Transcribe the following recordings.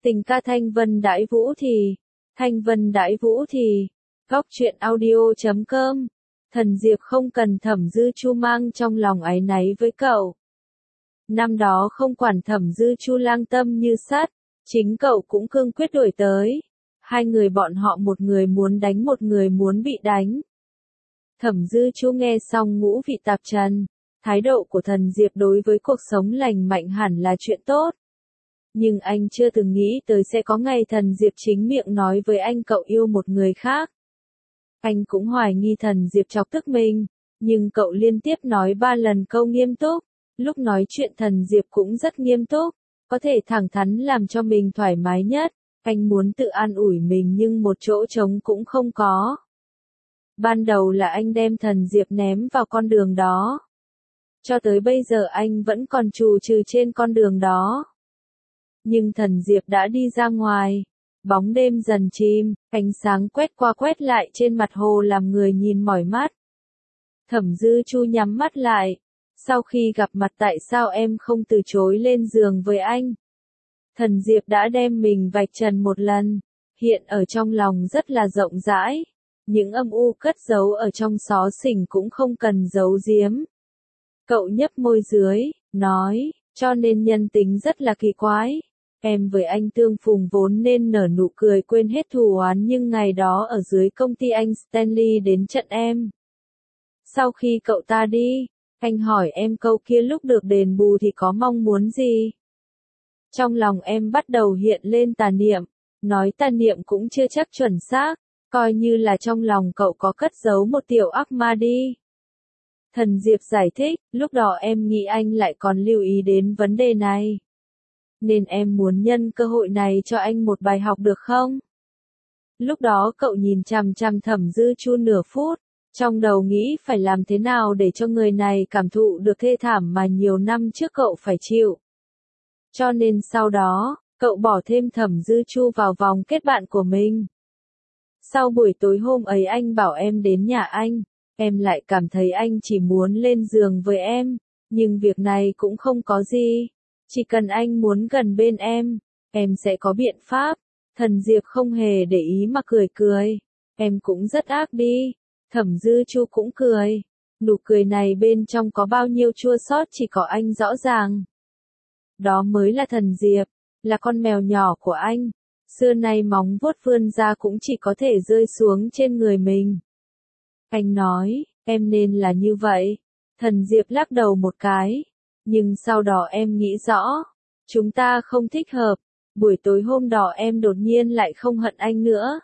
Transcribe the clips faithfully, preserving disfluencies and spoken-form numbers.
Tình ca Thanh Vân Đãi Vũ thì, Thanh Vân Đãi Vũ thì, góc truyện audio chấm com. Thần Diệp không cần Thẩm Dư Chu mang trong lòng áy náy với cậu. Năm đó không quản Thẩm Dư Chu lang tâm như sắt, chính cậu cũng cương quyết đuổi tới. Hai người bọn họ một người muốn đánh một người muốn bị đánh. Thẩm Dư Chu nghe xong ngũ vị tạp trần, thái độ của Thần Diệp đối với cuộc sống lành mạnh hẳn là chuyện tốt. Nhưng anh chưa từng nghĩ tới sẽ có ngày Thần Diệp chính miệng nói với anh cậu yêu một người khác. Anh cũng hoài nghi Thần Diệp chọc tức mình, nhưng cậu liên tiếp nói ba lần câu nghiêm túc. Lúc nói chuyện Thần Diệp cũng rất nghiêm túc, có thể thẳng thắn làm cho mình thoải mái nhất. Anh muốn tự an ủi mình nhưng một chỗ trống cũng không có. Ban đầu là anh đem Thần Diệp ném vào con đường đó. Cho tới bây giờ anh vẫn còn trù trừ trên con đường đó. Nhưng Thần Diệp đã đi ra ngoài. Bóng đêm dần chìm, ánh sáng quét qua quét lại trên mặt hồ làm người nhìn mỏi mắt. Thẩm Dư Chu nhắm mắt lại. Sau khi gặp mặt tại sao em không từ chối lên giường với anh? Thần Diệp đã đem mình vạch trần một lần, hiện ở trong lòng rất là rộng rãi. Những âm u cất giấu ở trong xó xỉnh cũng không cần giấu giếm. Cậu nhấp môi dưới, nói, cho nên nhân tính rất là kỳ quái. Em với anh tương phùng vốn nên nở nụ cười quên hết thù oán nhưng ngày đó ở dưới công ty anh Stanley đến trận em. Sau khi cậu ta đi, anh hỏi em câu kia lúc được đền bù thì có mong muốn gì? Trong lòng em bắt đầu hiện lên tà niệm, nói tà niệm cũng chưa chắc chuẩn xác, coi như là trong lòng cậu có cất giấu một tiểu ác ma đi. Thần Diệp giải thích, lúc đó em nghĩ anh lại còn lưu ý đến vấn đề này. Nên em muốn nhân cơ hội này cho anh một bài học được không? Lúc đó cậu nhìn chằm chằm Thẩm Dư Chu nửa phút, trong đầu nghĩ phải làm thế nào để cho người này cảm thụ được thê thảm mà nhiều năm trước cậu phải chịu. Cho nên sau đó, cậu bỏ thêm Thẩm Dư Chu vào vòng kết bạn của mình. Sau buổi tối hôm ấy anh bảo em đến nhà anh, em lại cảm thấy anh chỉ muốn lên giường với em, nhưng việc này cũng không có gì. Chỉ cần anh muốn gần bên em, em sẽ có biện pháp. Thần Diệp không hề để ý mà cười cười. Em cũng rất ác đi. Thẩm Dư Chu cũng cười. Nụ cười này bên trong có bao nhiêu chua xót chỉ có anh rõ ràng. Đó mới là Thần Diệp, là con mèo nhỏ của anh. Xưa nay móng vuốt vươn ra cũng chỉ có thể rơi xuống trên người mình. Anh nói, em nên là như vậy. Thần Diệp lắc đầu một cái. Nhưng sau đó em nghĩ rõ, chúng ta không thích hợp. Buổi tối hôm đó em đột nhiên lại không hận anh nữa.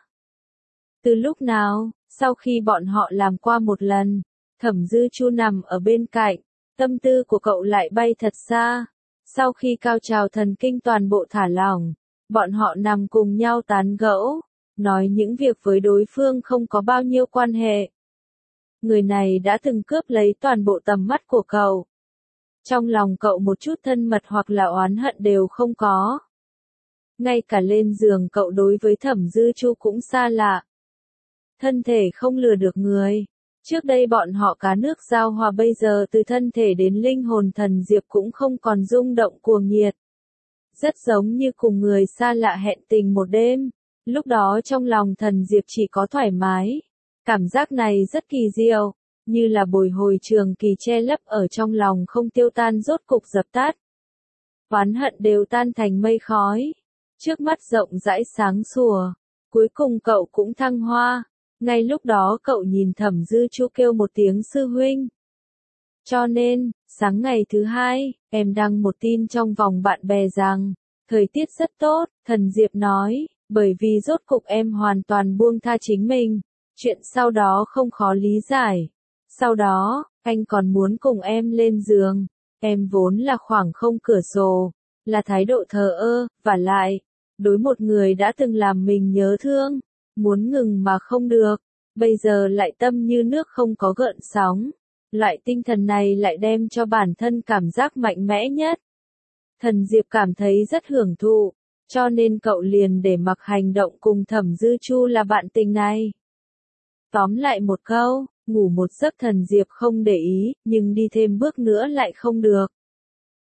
Từ lúc nào, sau khi bọn họ làm qua một lần, Thẩm Dư Chu nằm ở bên cạnh, tâm tư của cậu lại bay thật xa. Sau khi cao trào thần kinh toàn bộ thả lỏng, bọn họ nằm cùng nhau tán gẫu, nói những việc với đối phương không có bao nhiêu quan hệ. Người này đã từng cướp lấy toàn bộ tầm mắt của cậu. Trong lòng cậu một chút thân mật hoặc là oán hận đều không có. Ngay cả lên giường cậu đối với Thẩm Dư Chu cũng xa lạ. Thân thể không lừa được người. Trước đây bọn họ cá nước giao hòa bây giờ từ thân thể đến linh hồn Thần Diệp cũng không còn rung động cuồng nhiệt. Rất giống như cùng người xa lạ hẹn tình một đêm. Lúc đó trong lòng Thần Diệp chỉ có thoải mái. Cảm giác này rất kỳ diệu, như là bồi hồi trường kỳ che lấp ở trong lòng không tiêu tan rốt cục dập tắt. Oán hận đều tan thành mây khói. Trước mắt rộng rãi sáng sủa. Cuối cùng cậu cũng thăng hoa. Ngay lúc đó cậu nhìn Thẩm Dư Chu kêu một tiếng sư huynh. Cho nên, sáng ngày thứ hai, em đăng một tin trong vòng bạn bè rằng, thời tiết rất tốt, Thần Diệp nói, bởi vì rốt cục em hoàn toàn buông tha chính mình. Chuyện sau đó không khó lý giải. Sau đó, anh còn muốn cùng em lên giường. Em vốn là khoảng không cửa sổ, là thái độ thờ ơ, và lại, đối một người đã từng làm mình nhớ thương, muốn ngừng mà không được, bây giờ lại tâm như nước không có gợn sóng. Loại tinh thần này lại đem cho bản thân cảm giác mạnh mẽ nhất. Thần Diệp cảm thấy rất hưởng thụ, cho nên cậu liền để mặc hành động cùng Thẩm Dư Chu là bạn tình này. Tóm lại một câu, ngủ một giấc Thần Diệp không để ý, nhưng đi thêm bước nữa lại không được.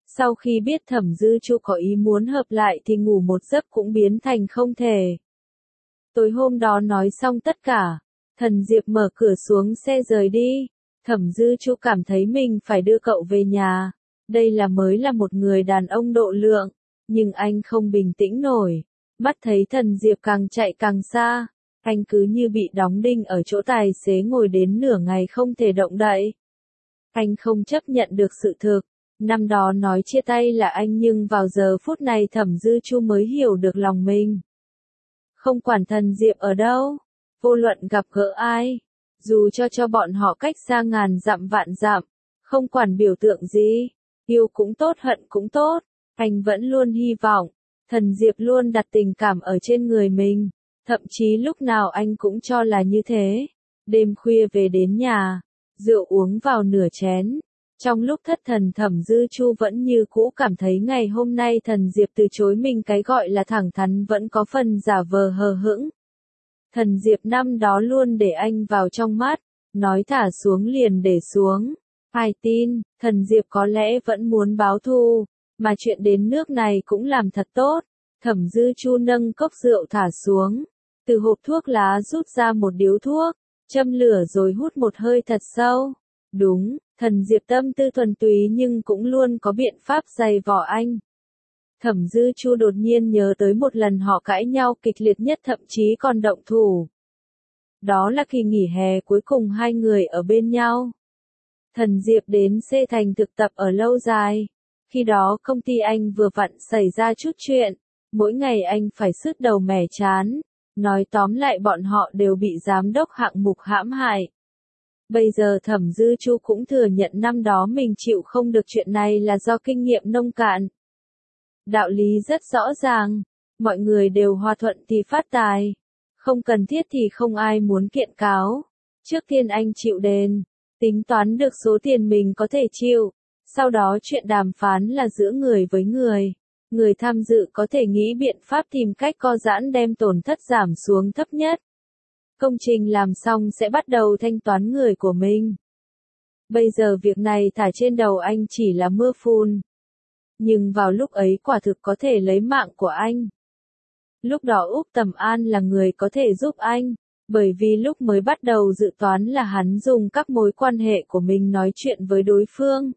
Sau khi biết Thẩm Dư Chu có ý muốn hợp lại thì ngủ một giấc cũng biến thành không thể. Tối hôm đó nói xong tất cả, Thần Diệp mở cửa xuống xe rời đi. Thẩm Dư Chu cảm thấy mình phải đưa cậu về nhà. Đây là mới là một người đàn ông độ lượng, nhưng anh không bình tĩnh nổi. Mắt thấy Thần Diệp càng chạy càng xa, anh cứ như bị đóng đinh ở chỗ tài xế ngồi đến nửa ngày không thể động đậy. Anh không chấp nhận được sự thực. Năm đó nói chia tay là anh, nhưng vào giờ phút này Thẩm Dư Chu mới hiểu được lòng mình. Không quản Thần Diệp ở đâu, vô luận gặp gỡ ai, dù cho cho bọn họ cách xa ngàn dặm vạn dặm, không quản biểu tượng gì, yêu cũng tốt hận cũng tốt, anh vẫn luôn hy vọng, Thần Diệp luôn đặt tình cảm ở trên người mình, thậm chí lúc nào anh cũng cho là như thế. Đêm khuya về đến nhà, rượu uống vào nửa chén. Trong lúc thất thần Thẩm Dư Chu vẫn như cũ cảm thấy ngày hôm nay Thần Diệp từ chối mình cái gọi là thẳng thắn vẫn có phần giả vờ hờ hững. Thần Diệp năm đó luôn để anh vào trong mắt, nói thả xuống liền để xuống. Ai tin, Thần Diệp có lẽ vẫn muốn báo thù, mà chuyện đến nước này cũng làm thật tốt. Thẩm Dư Chu nâng cốc rượu thả xuống, từ hộp thuốc lá rút ra một điếu thuốc, châm lửa rồi hút một hơi thật sâu. Đúng, Thần Diệp tâm tư thuần túy nhưng cũng luôn có biện pháp dày vò anh. Thẩm Dư Chu đột nhiên nhớ tới một lần họ cãi nhau kịch liệt nhất, thậm chí còn động thủ. Đó là kỳ nghỉ hè cuối cùng hai người ở bên nhau. Thần Diệp đến C thành thực tập ở lâu dài. Khi đó công ty anh vừa vặn xảy ra chút chuyện, mỗi ngày anh phải sứt đầu mẻ chán. Nói tóm lại bọn họ đều bị giám đốc hạng mục hãm hại. Bây giờ Thẩm Dư Chu cũng thừa nhận năm đó mình chịu không được chuyện này là do kinh nghiệm nông cạn. Đạo lý rất rõ ràng, mọi người đều hòa thuận thì phát tài, không cần thiết thì không ai muốn kiện cáo. Trước tiên anh chịu đền, tính toán được số tiền mình có thể chịu, sau đó chuyện đàm phán là giữa người với người. Người tham dự có thể nghĩ biện pháp tìm cách co giãn đem tổn thất giảm xuống thấp nhất. Công trình làm xong sẽ bắt đầu thanh toán người của mình. Bây giờ việc này thả trên đầu anh chỉ là mưa phùn. Nhưng vào lúc ấy quả thực có thể lấy mạng của anh. Lúc đó Úc Tầm An là người có thể giúp anh, bởi vì lúc mới bắt đầu dự toán là hắn dùng các mối quan hệ của mình nói chuyện với đối phương.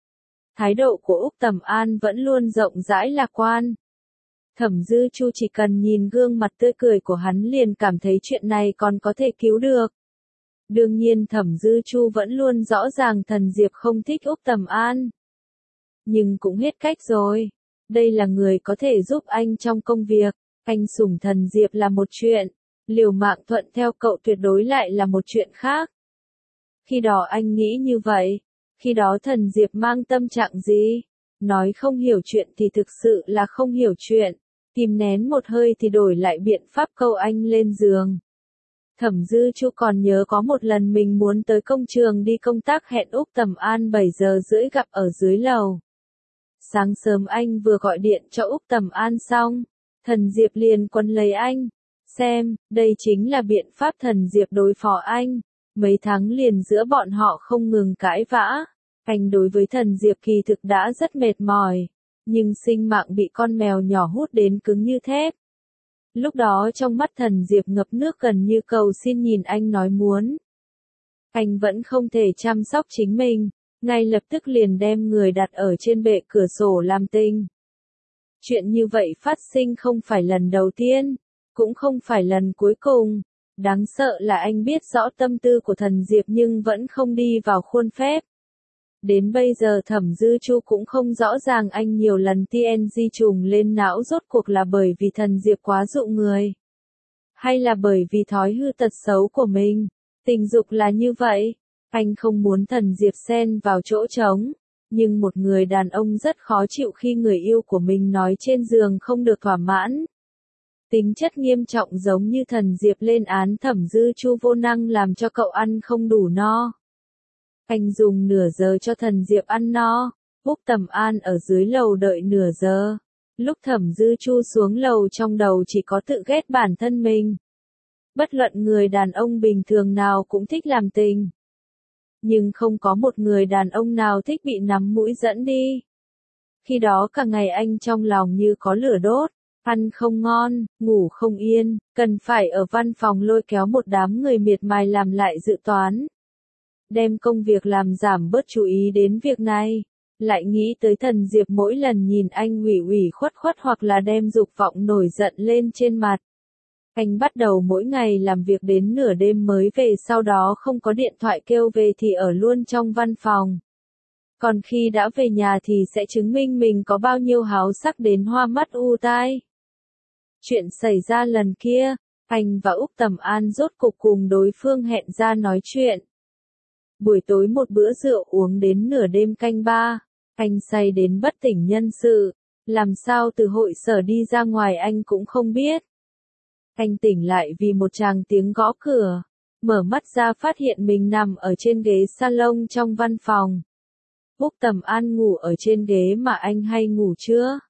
Thái độ của Úc Tầm An vẫn luôn rộng rãi lạc quan. Thẩm Dư Chu chỉ cần nhìn gương mặt tươi cười của hắn liền cảm thấy chuyện này còn có thể cứu được. Đương nhiên Thẩm Dư Chu vẫn luôn rõ ràng Thần Diệp không thích Úc Tầm An. Nhưng cũng hết cách rồi. Đây là người có thể giúp anh trong công việc. Anh sủng Thần Diệp là một chuyện. Liều mạng thuận theo cậu tuyệt đối lại là một chuyện khác. Khi đó anh nghĩ như vậy. Khi đó Thần Diệp mang tâm trạng gì? Nói không hiểu chuyện thì thực sự là không hiểu chuyện. Kìm nén một hơi thì đổi lại biện pháp câu anh lên giường. Thẩm Dư Chu còn nhớ có một lần mình muốn tới công trường đi công tác, hẹn Úc Tầm An bảy giờ rưỡi gặp ở dưới lầu. Sáng sớm anh vừa gọi điện cho Úc Tầm An xong, Thần Diệp liền quấn lấy anh. Xem, đây chính là biện pháp Thần Diệp đối phó anh. Mấy tháng liền giữa bọn họ không ngừng cãi vã. Anh đối với Thần Diệp kỳ thực đã rất mệt mỏi. Nhưng sinh mạng bị con mèo nhỏ hút đến cứng như thép. Lúc đó trong mắt Thần Diệp ngập nước gần như cầu xin, nhìn anh nói muốn. Anh vẫn không thể chăm sóc chính mình, ngay lập tức liền đem người đặt ở trên bệ cửa sổ làm tình. Chuyện như vậy phát sinh không phải lần đầu tiên, cũng không phải lần cuối cùng. Đáng sợ là anh biết rõ tâm tư của Thần Diệp nhưng vẫn không đi vào khuôn phép. Đến bây giờ Thẩm Dư Chu cũng không rõ ràng anh nhiều lần tê en giê trùng lên não rốt cuộc là bởi vì Thần Diệp quá dụ người. Hay là bởi vì thói hư tật xấu của mình. Tình dục là như vậy. Anh không muốn Thần Diệp xen vào chỗ trống. Nhưng một người đàn ông rất khó chịu khi người yêu của mình nói trên giường không được thỏa mãn. Tính chất nghiêm trọng giống như Thần Diệp lên án Thẩm Dư Chu vô năng làm cho cậu ăn không đủ no. Anh dùng nửa giờ cho Thần Diệp ăn no. Úc Tầm An ở dưới lầu đợi nửa giờ. Lúc Thẩm Dư Chu xuống lầu trong đầu chỉ có tự ghét bản thân mình. Bất luận người đàn ông bình thường nào cũng thích làm tình. Nhưng không có một người đàn ông nào thích bị nắm mũi dẫn đi. Khi đó cả ngày anh trong lòng như có lửa đốt, ăn không ngon, ngủ không yên, cần phải ở văn phòng lôi kéo một đám người miệt mài làm lại dự toán. Đem công việc làm giảm bớt chú ý đến việc này. Lại nghĩ tới Thần Diệp mỗi lần nhìn anh ủy ủy khuất khuất hoặc là đem dục vọng nổi giận lên trên mặt. Anh bắt đầu mỗi ngày làm việc đến nửa đêm mới về, sau đó không có điện thoại kêu về thì ở luôn trong văn phòng. Còn khi đã về nhà thì sẽ chứng minh mình có bao nhiêu háo sắc đến hoa mắt u tai. Chuyện xảy ra lần kia, anh và Úc Tầm An rốt cục cùng đối phương hẹn ra nói chuyện. Buổi tối một bữa rượu uống đến nửa đêm canh ba, anh say đến bất tỉnh nhân sự, làm sao từ hội sở đi ra ngoài anh cũng không biết. Anh tỉnh lại vì một tràng tiếng gõ cửa, mở mắt ra phát hiện mình nằm ở trên ghế salon trong văn phòng. Úc Tầm An ngủ ở trên ghế mà anh hay ngủ chưa?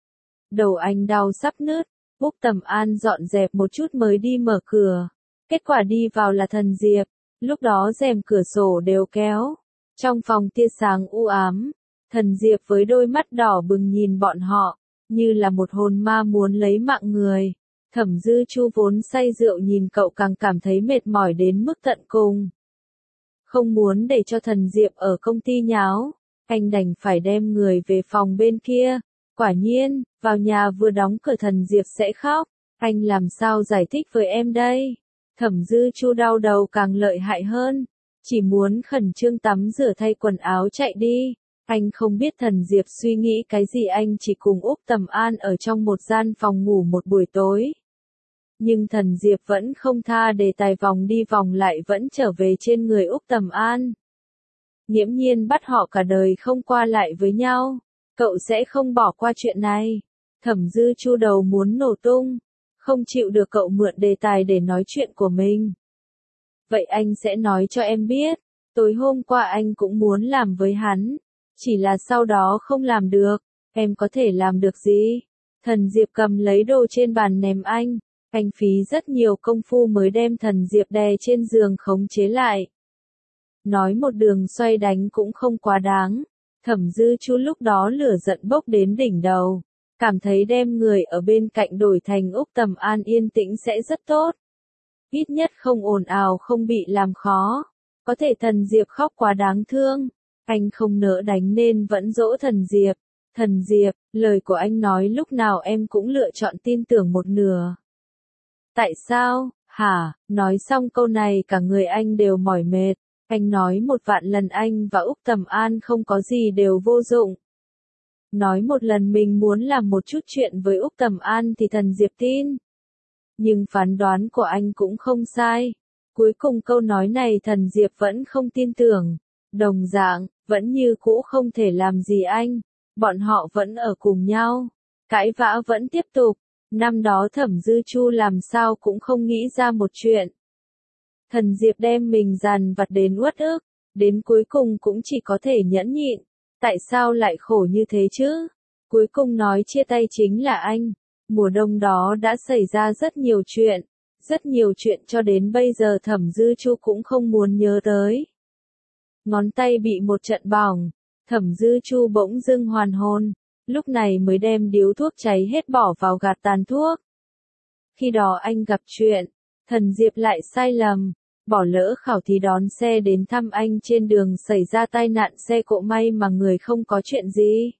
Đầu anh đau sắp nứt, Úc Tầm An dọn dẹp một chút mới đi mở cửa. Kết quả đi vào là Thần Diệp, lúc đó rèm cửa sổ đều kéo. Trong phòng tia sáng u ám, Thần Diệp với đôi mắt đỏ bừng nhìn bọn họ, như là một hồn ma muốn lấy mạng người. Thẩm Dư Chu vốn say rượu nhìn cậu càng cảm thấy mệt mỏi đến mức tận cùng. Không muốn để cho Thần Diệp ở công ty nháo, anh đành phải đem người về phòng bên kia. Quả nhiên, vào nhà vừa đóng cửa Thần Diệp sẽ khóc. Anh làm sao giải thích với em đây? Thẩm Dư Chu đau đầu càng lợi hại hơn. Chỉ muốn khẩn trương tắm rửa thay quần áo chạy đi. Anh không biết Thần Diệp suy nghĩ cái gì, anh chỉ cùng Úc Tầm An ở trong một gian phòng ngủ một buổi tối. Nhưng Thần Diệp vẫn không tha đề tài, vòng đi vòng lại vẫn trở về trên người Úc Tầm An. Nghiễm nhiên bắt họ cả đời không qua lại với nhau. Cậu sẽ không bỏ qua chuyện này. Thẩm Dư Chu đầu muốn nổ tung. Không chịu được cậu mượn đề tài để nói chuyện của mình. Vậy anh sẽ nói cho em biết. Tối hôm qua anh cũng muốn làm với hắn. Chỉ là sau đó không làm được. Em có thể làm được gì? Thần Diệp cầm lấy đồ trên bàn ném anh. Anh phí rất nhiều công phu mới đem Thần Diệp đè trên giường khống chế lại. Nói một đường xoay đánh cũng không quá đáng. Thẩm Dư Chu lúc đó lửa giận bốc đến đỉnh đầu. Cảm thấy đem người ở bên cạnh đổi thành Úc Tầm An yên tĩnh sẽ rất tốt. Ít nhất không ồn ào, không bị làm khó. Có thể Thần Diệp khóc quá đáng thương. Anh không nỡ đánh nên vẫn dỗ Thần Diệp. Thần Diệp, lời của anh nói lúc nào em cũng lựa chọn tin tưởng một nửa. Tại sao, hả? Nói xong câu này cả người anh đều mỏi mệt. Anh nói một vạn lần anh và Úc Tầm An không có gì đều vô dụng. Nói một lần mình muốn làm một chút chuyện với Úc Tầm An thì Thần Diệp tin. Nhưng phán đoán của anh cũng không sai. Cuối cùng câu nói này Thần Diệp vẫn không tin tưởng. Đồng dạng, vẫn như cũ không thể làm gì anh. Bọn họ vẫn ở cùng nhau. Cãi vã vẫn tiếp tục. Năm đó Thẩm Dư Chu làm sao cũng không nghĩ ra một chuyện. Thần Diệp đem mình dằn vặt đến uất ức. Đến cuối cùng cũng chỉ có thể nhẫn nhịn. Tại sao lại khổ như thế chứ? Cuối cùng nói chia tay chính là anh. Mùa đông đó đã xảy ra rất nhiều chuyện. Rất nhiều chuyện cho đến bây giờ Thẩm Dư Chu cũng không muốn nhớ tới. Ngón tay bị một trận bỏng. Thẩm Dư Chu bỗng dưng hoàn hồn. Lúc này mới đem điếu thuốc cháy hết bỏ vào gạt tàn thuốc. Khi đó anh gặp chuyện. Thần Diệp lại sai lầm. Bỏ lỡ khảo thí đón xe đến thăm anh trên đường xảy ra tai nạn xe cộ, may mà người không có chuyện gì.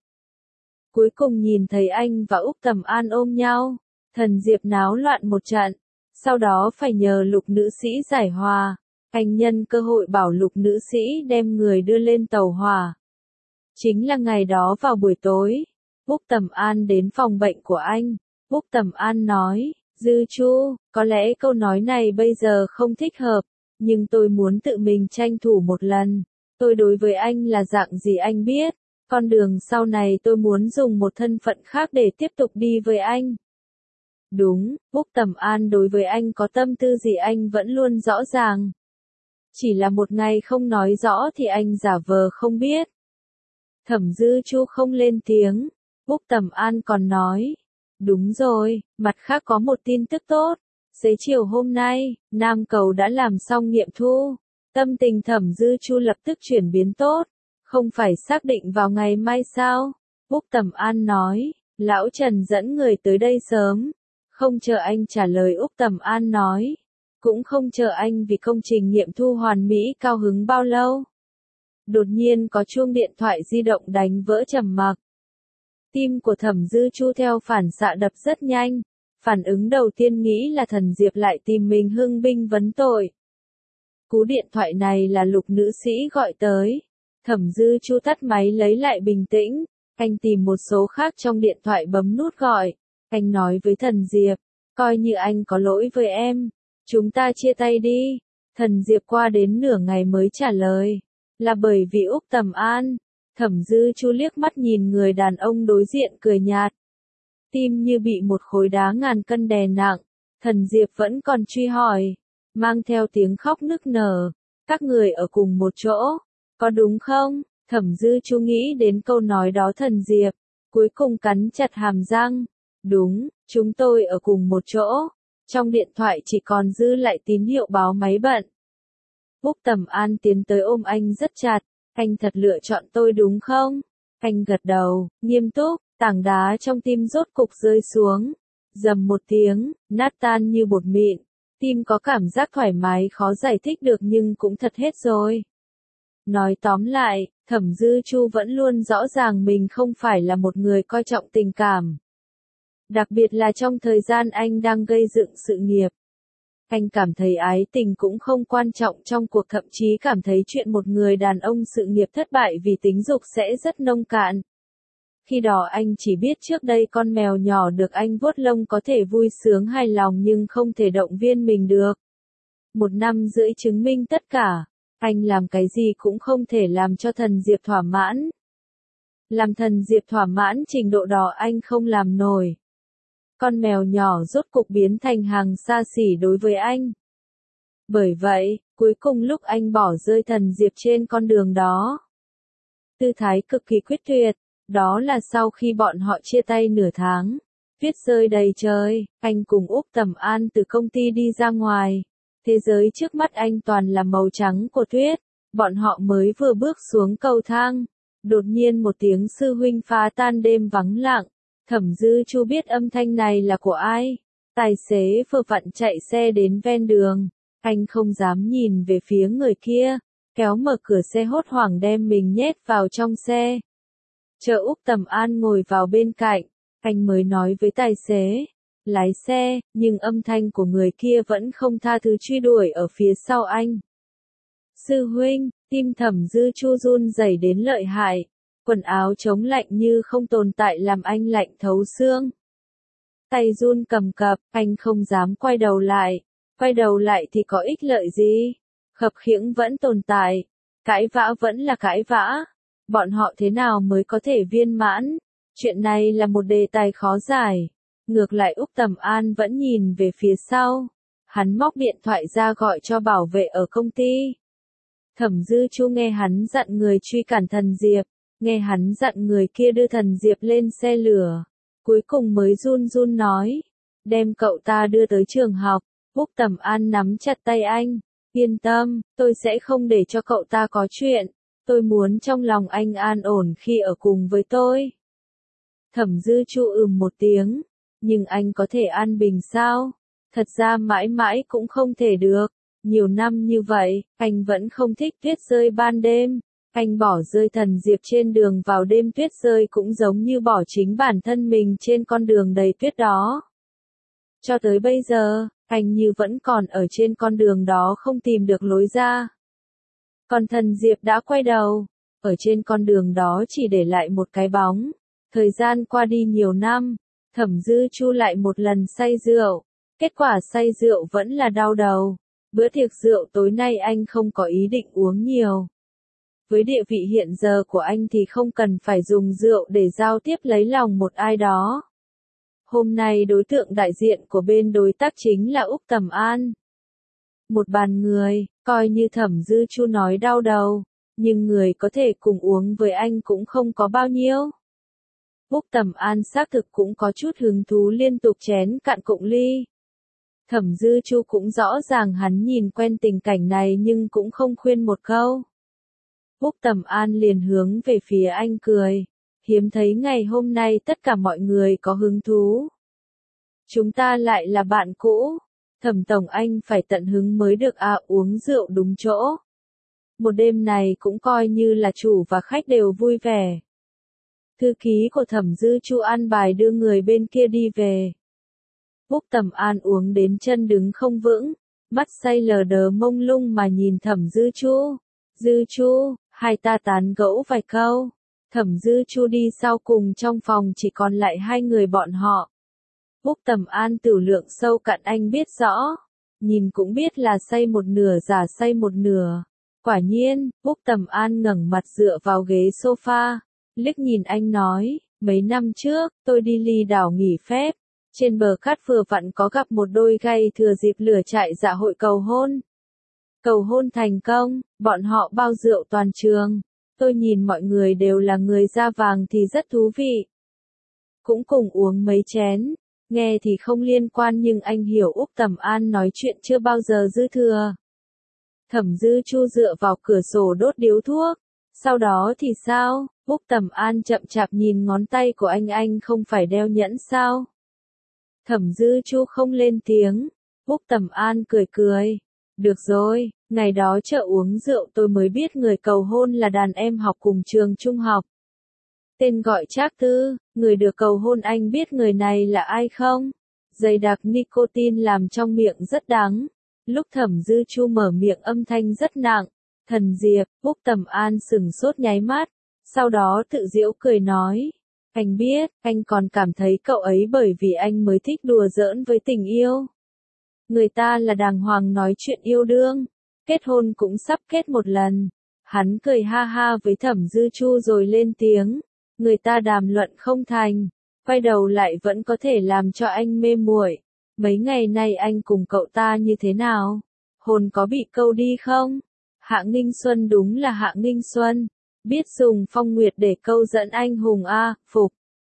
Cuối cùng nhìn thấy anh và Úc Tầm An ôm nhau. Thần Diệp náo loạn một trận. Sau đó phải nhờ Lục nữ sĩ giải hòa. Anh nhân cơ hội bảo Lục nữ sĩ đem người đưa lên tàu hỏa. Chính là ngày đó vào buổi tối. Úc Tầm An đến phòng bệnh của anh. Úc Tầm An nói, Dư Chu, có lẽ câu nói này bây giờ không thích hợp. Nhưng tôi muốn tự mình tranh thủ một lần. Tôi đối với anh là dạng gì anh biết. Con đường sau này tôi muốn dùng một thân phận khác để tiếp tục đi với anh. Đúng, Úc Tầm An đối với anh có tâm tư gì anh vẫn luôn rõ ràng. Chỉ là một ngày không nói rõ thì anh giả vờ không biết. Thẩm Dư Chu không lên tiếng. Úc Tầm An còn nói. Đúng rồi, mặt khác có một tin tức tốt. Xế chiều hôm nay, Nam Cầu đã làm xong nghiệm thu. Tâm tình Thẩm Dư Chu lập tức chuyển biến tốt. Không phải xác định vào ngày mai sao? Úc Tầm An nói, lão Trần dẫn người tới đây sớm. Không chờ anh trả lời Úc Tầm An nói. Cũng không chờ anh vì công trình nghiệm thu hoàn mỹ cao hứng bao lâu. Đột nhiên có chuông điện thoại di động đánh vỡ trầm mặc. Tim của Thẩm Dư Chu theo phản xạ đập rất nhanh. Phản ứng đầu tiên nghĩ là Thần Diệp lại tìm mình hưng binh vấn tội. Cú điện thoại này là Lục nữ sĩ gọi tới. Thẩm Dư Chu tắt máy lấy lại bình tĩnh. Anh tìm một số khác trong điện thoại bấm nút gọi. Anh nói với Thần Diệp, coi như anh có lỗi với em. Chúng ta chia tay đi. Thần Diệp qua đến nửa ngày mới trả lời. Là bởi vì Úc Tầm An. Thẩm Dư Chu liếc mắt nhìn người đàn ông đối diện cười nhạt. Tim như bị một khối đá ngàn cân đè nặng. Thần Diệp vẫn còn truy hỏi. Mang theo tiếng khóc nức nở. Các người ở cùng một chỗ. Có đúng không? Thẩm Dư Chu nghĩ đến câu nói đó Thần Diệp. Cuối cùng cắn chặt hàm răng. Đúng, chúng tôi ở cùng một chỗ. Trong điện thoại chỉ còn dư lại tín hiệu báo máy bận. Úc Tầm An tiến tới ôm anh rất chặt. Anh thật lựa chọn tôi đúng không? Anh gật đầu, nghiêm túc, tảng đá trong tim rốt cục rơi xuống. Dầm một tiếng, nát tan như bột mịn. Tim có cảm giác thoải mái khó giải thích được nhưng cũng thật hết rồi. Nói tóm lại, Thẩm Dư Chu vẫn luôn rõ ràng mình không phải là một người coi trọng tình cảm. Đặc biệt là trong thời gian anh đang gây dựng sự nghiệp. Anh cảm thấy ái tình cũng không quan trọng trong cuộc, thậm chí cảm thấy chuyện một người đàn ông sự nghiệp thất bại vì tính dục sẽ rất nông cạn. Khi đó anh chỉ biết trước đây con mèo nhỏ được anh vuốt lông có thể vui sướng hài lòng nhưng không thể động viên mình được. Một năm rưỡi chứng minh tất cả. Anh làm cái gì cũng không thể làm cho Thần Diệp thỏa mãn. Làm Thần Diệp thỏa mãn trình độ đó anh không làm nổi. Con mèo nhỏ rốt cục biến thành hàng xa xỉ đối với anh. Bởi vậy, cuối cùng lúc anh bỏ rơi Thần Diệp trên con đường đó. Tư thái cực kỳ quyết tuyệt, đó là sau khi bọn họ chia tay nửa tháng. Tuyết rơi đầy trời, anh cùng Úc Tầm An từ công ty đi ra ngoài. Thế giới trước mắt anh toàn là màu trắng của tuyết. Bọn họ mới vừa bước xuống cầu thang. Đột nhiên một tiếng sư huynh phá tan đêm vắng lặng. Thẩm Dư Chu biết âm thanh này là của ai. Tài xế vừa vặn chạy xe đến ven đường. Anh không dám nhìn về phía người kia. Kéo mở cửa xe hốt hoảng đem mình nhét vào trong xe. Chờ Úc Tầm An ngồi vào bên cạnh. Anh mới nói với tài xế. Lái xe, nhưng âm thanh của người kia vẫn không tha thứ truy đuổi ở phía sau anh. Sư huynh, tim Thẩm Dư Chu run rẩy đến lợi hại. Quần áo chống lạnh như không tồn tại làm anh lạnh thấu xương. Tay run cầm cập, anh không dám quay đầu lại. Quay đầu lại thì có ích lợi gì? Khập khiễng vẫn tồn tại. Cãi vã vẫn là cãi vã. Bọn họ thế nào mới có thể viên mãn? Chuyện này là một đề tài khó giải. Ngược lại Úc Tầm An vẫn nhìn về phía sau. Hắn móc điện thoại ra gọi cho bảo vệ ở công ty. Thẩm Dư Chu nghe hắn dặn người truy cản Thần Diệp. Nghe hắn dặn người kia đưa Thần Diệp lên xe lửa. Cuối cùng mới run run nói. Đem cậu ta đưa tới trường học. Úc Tầm An nắm chặt tay anh. Yên tâm, tôi sẽ không để cho cậu ta có chuyện. Tôi muốn trong lòng anh an ổn khi ở cùng với tôi. Thẩm Dư Chu ừm một tiếng. Nhưng anh có thể an bình sao? Thật ra mãi mãi cũng không thể được. Nhiều năm như vậy, anh vẫn không thích tuyết rơi ban đêm. Anh bỏ rơi Thần Diệp trên đường vào đêm tuyết rơi cũng giống như bỏ chính bản thân mình trên con đường đầy tuyết đó. Cho tới bây giờ, anh như vẫn còn ở trên con đường đó không tìm được lối ra. Còn Thần Diệp đã quay đầu, ở trên con đường đó chỉ để lại một cái bóng. Thời gian qua đi nhiều năm, Thẩm Dư Chu lại một lần say rượu. Kết quả say rượu vẫn là đau đầu. Bữa tiệc rượu tối nay anh không có ý định uống nhiều. Với địa vị hiện giờ của anh thì không cần phải dùng rượu để giao tiếp lấy lòng một ai đó. Hôm nay đối tượng đại diện của bên đối tác chính là Úc Tầm An. Một bàn người, coi như Thẩm Dư Chu nói đau đầu, nhưng người có thể cùng uống với anh cũng không có bao nhiêu. Úc Tầm An xác thực cũng có chút hứng thú liên tục chén cạn cụng ly. Thẩm Dư Chu cũng rõ ràng hắn nhìn quen tình cảnh này nhưng cũng không khuyên một câu. Úc Tầm An liền hướng về phía anh cười. hiếm thấy ngày hôm nay tất cả mọi người có hứng thú. Chúng ta lại là bạn cũ. Thẩm tổng anh phải tận hứng mới được à, uống rượu đúng chỗ. Một đêm này cũng coi như là chủ và khách đều vui vẻ. Thư ký của Thẩm Dư Chu an bài đưa người bên kia đi về. Úc Tầm An uống đến chân đứng không vững, mắt say lờ đờ mông lung mà nhìn Thẩm Dư Chu. Dư Chu, hai ta tán gẫu vài câu. Thẩm Dư Chu đi sau cùng, trong phòng chỉ còn lại hai người bọn họ. Úc Tầm An tửu lượng sâu cạn anh biết rõ, nhìn cũng biết là say một nửa giả say một nửa. Quả nhiên, Úc Tầm An ngẩng mặt dựa vào ghế sofa, liếc nhìn anh nói, mấy năm trước, tôi đi Ly đảo nghỉ phép, trên bờ cát vừa vặn có gặp một đôi gay thừa dịp lửa trại dạ hội cầu hôn. Cầu hôn thành công, bọn họ bao rượu toàn trường, tôi nhìn mọi người đều là người da vàng thì rất thú vị. Cũng cùng uống mấy chén. Nghe thì không liên quan nhưng anh hiểu Úc Tầm An nói chuyện chưa bao giờ dư thừa. Thẩm Dư Chu dựa vào cửa sổ đốt điếu thuốc. Sau đó thì sao? Úc Tầm An chậm chạp nhìn ngón tay của anh, anh không phải đeo nhẫn sao? Thẩm Dư Chu không lên tiếng. Úc Tầm An cười cười. Được rồi, ngày đó chợ uống rượu tôi mới biết người cầu hôn là đàn em học cùng trường trung học. Tên gọi Trác Tư, người được cầu hôn anh biết người này là ai không? Dày đặc nicotine làm trong miệng rất đắng. Lúc Thẩm Dư Chu mở miệng âm thanh rất nặng. Thần Diệp, Úc Tầm An sừng sốt nháy mắt. Sau đó tự giễu cười nói. Anh biết, anh còn cảm thấy cậu ấy bởi vì anh mới thích đùa giỡn với tình yêu. Người ta là đàng hoàng nói chuyện yêu đương. Kết hôn cũng sắp kết một lần. Hắn cười ha ha với Thẩm Dư Chu rồi lên tiếng. Người ta đàm luận không thành, quay đầu lại vẫn có thể làm cho anh mê muội. Mấy ngày nay anh cùng cậu ta như thế nào? Hồn có bị câu đi không? Hạ Nghinh Xuân đúng là Hạ Nghinh Xuân, biết dùng phong nguyệt để câu dẫn anh hùng a, phục.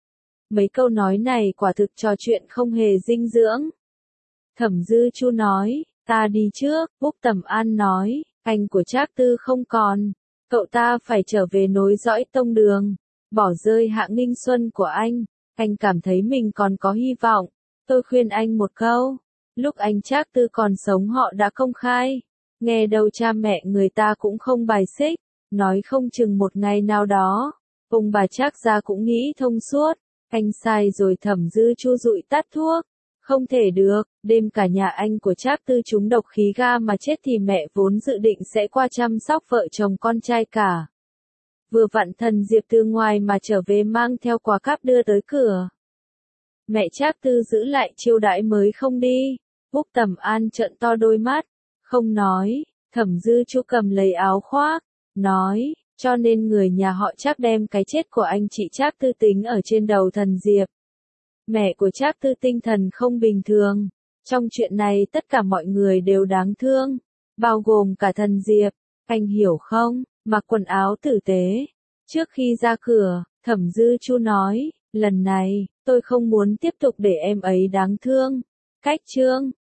Mấy câu nói này quả thực trò chuyện không hề dinh dưỡng. Thẩm Dư Chu nói, ta đi trước. Úc Tầm An nói, anh của Trác Tư không còn, cậu ta phải trở về nối dõi tông đường. Bỏ rơi Hạ Nghinh Xuân của anh, anh cảm thấy mình còn có hy vọng. Tôi khuyên anh một câu, lúc anh Trác Tư còn sống họ đã công khai, nghe đâu cha mẹ người ta cũng không bài xích, nói không chừng một ngày nào đó, ông bà Trác gia cũng nghĩ thông suốt. Anh sai rồi. Thẩm Dư Chu dụi tắt thuốc. Không thể được, đêm cả nhà anh của Trác Tư trúng độc khí ga mà chết thì mẹ vốn dự định sẽ qua chăm sóc vợ chồng con trai cả. Vừa vặn Thần Diệp từ ngoài mà trở về mang theo quà cáp đưa tới cửa. Mẹ Trác Tư giữ lại chiêu đãi mới không đi. Úc Tầm An trợn to đôi mắt, không nói. Thẩm Dư Chu cầm lấy áo khoác, nói, cho nên người nhà họ Trác đem cái chết của anh chị Trác Tư tính ở trên đầu Thần Diệp. Mẹ của Trác Tư tinh thần không bình thường. Trong chuyện này tất cả mọi người đều đáng thương, bao gồm cả Thần Diệp. Anh hiểu không? Mặc quần áo tử tế. Trước khi ra cửa, Thẩm Dư Chu nói, lần này, tôi không muốn tiếp tục để em ấy đáng thương. Cách chương